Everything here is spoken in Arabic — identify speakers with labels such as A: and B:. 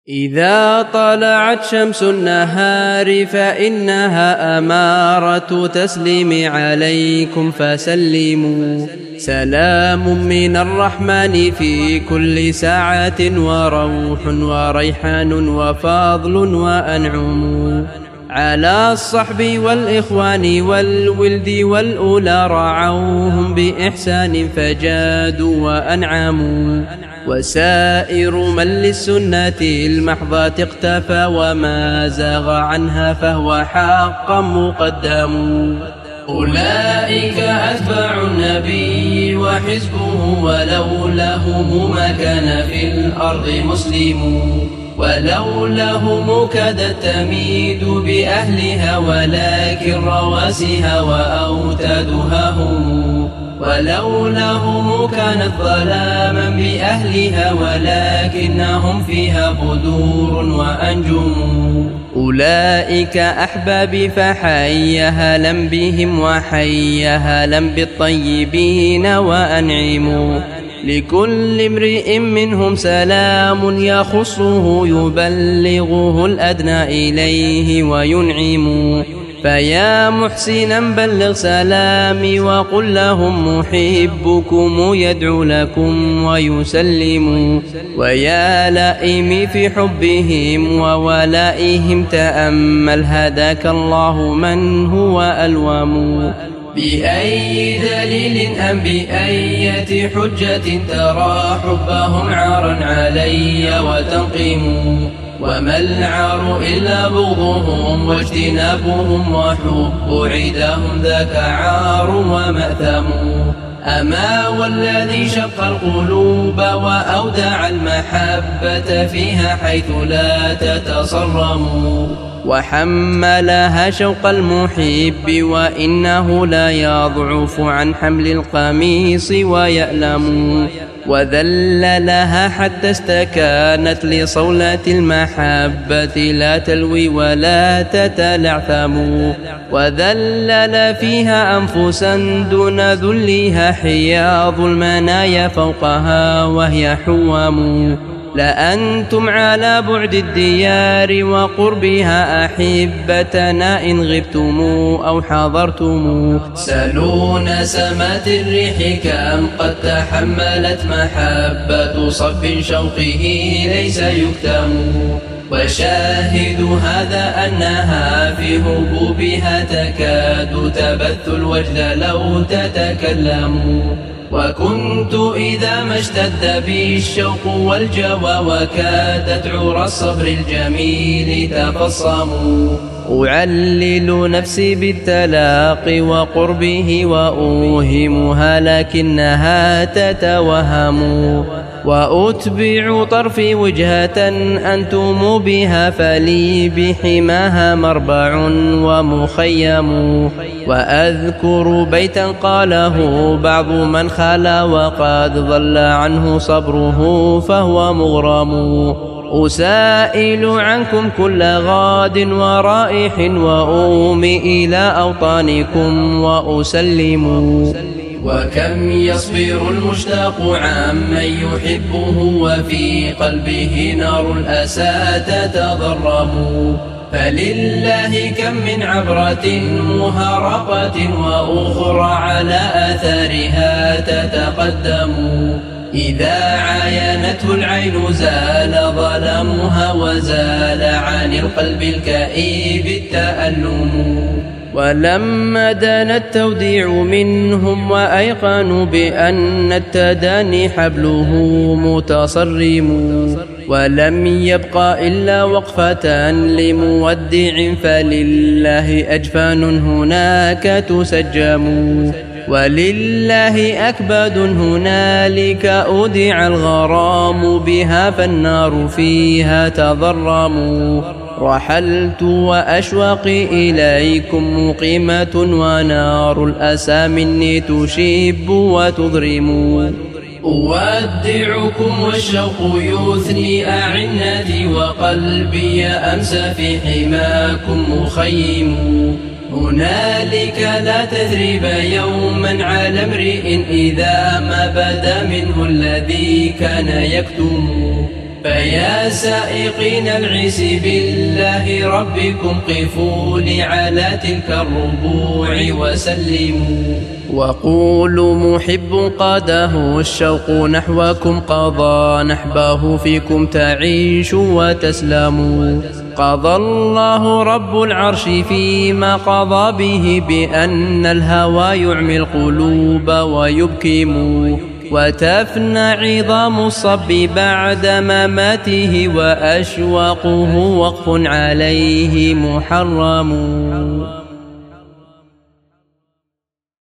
A: إذا طلعت شمس النهار فإنها أمارة تسليم عليكم فسلموا. سلام من الرحمن في كل ساعة وروح وريحان وفضل وأنعم على الصحب والإخوان والولد والأولى رعوهم بإحسان فجادوا وأنعموا. وسائر من للسنة المحضة اقتفى وما زاغ عنها فهو حقا مقدم. أولئك أتباع النبي وحزبه ولولاهم ما كان في الأرض مسلم. ولولاهم كادت تميد بأهلها ولكن رواسها وأوتادها هم. ولولاهم كانت ظلاما بأهلها ولكنهم فيها بدور وأنجم. أولئك أحبابي فحيها لم بهم وحيها لم بالطيبين وأنعموا. لكل امرئ منهم سلام يخصه يبلغه الأدنى إليه وينعم. فيا محسنا بلغ سلامي وقل لهم محبكم يدعو لكم ويسلم. ويا لائم في حبهم وولائهم تأمل هداك الله من هو ألوم. بأي دليل أم بأية حجة ترى حبهم عارا علي وتنقم. وما العار إلا بغضهم واجتنابهم وحب عداهم ذاك عار ومأثم. أما والذي شق القلوب وأودع المحبة فيها حيث لا تتصرم. وحملها شوق المحب وإنه لا يضعف عن حمل القميص ويألم. وذللها حتى استكانت لصولة المحبة لا تلوي ولا تتلعثم. وذلل فيها أنفسا دون ذلها حياض المنايا فوقها وهي حوام. لأنتم على بعد الديار وقربها أحبتنا إن غبتم أو حضرتم. سلوا نسمات الريح كم قد تحملت محبة صف شوقه ليس يكتم. وشاهد هذا أنها في هبوبها تكاد تبث الوجد لو تتكلم. وكنت إذا ما اشتد بي الشوق والجوى وكادت عرى الصبر الجميل تفصموا. أعلل نفسي بالتلاقي وقربه وأوهمها لكنها تتوهم. وأتبع طرفي وجهة أنتم بها فلي بحماها مربع ومخيم. وأذكر بيتا قاله بعض من خلا وقد ضل عنه صبره فهو مغرم. أسائل عنكم كل غاد ورائح وأومي إلى أوطانكم وأسلم. وكم يصبر المشتاق عمن يحبه وفي قلبه نار الأسى تتضرم. فلله كم من عبرة مهرقة وأخرى على آثارها تتقدم. إذا عاينته العين زال ظلامها وزال عن القلب الكئيب التألم. ولما دان التوديع منهم وأيقنوا بأن التداني حبله متصرم. ولم يبق إلا وقفة لمودع فلله أجفان هناك تسجم. ولله أكباد هنالك أودع الغرام بها فالنار فيها تضرم. رحلت وأشواقي إليكم مقيمة ونار الأسى مني تشيب وتضرم. أودعكم والشوق يثني أعنتي وقلبي أمسى في حماكم مخيم. هنالك لا تثريب يوما على امرئ إذا ما بدا منه الذي كان يكتم. فيا سائقين العز بالله ربكم قفوا لي على تلك الربوع وسلموا. وقولوا محب قاده الشوق نحوكم قضى نحبه فيكم تعيش وتسلموا. قضى الله رب العرش فيما قضى به بأن الهوى يعمي القلوب ويبكم، وتفنى عظام الصب بعد مماته وأشواقه وقف عليه محرم.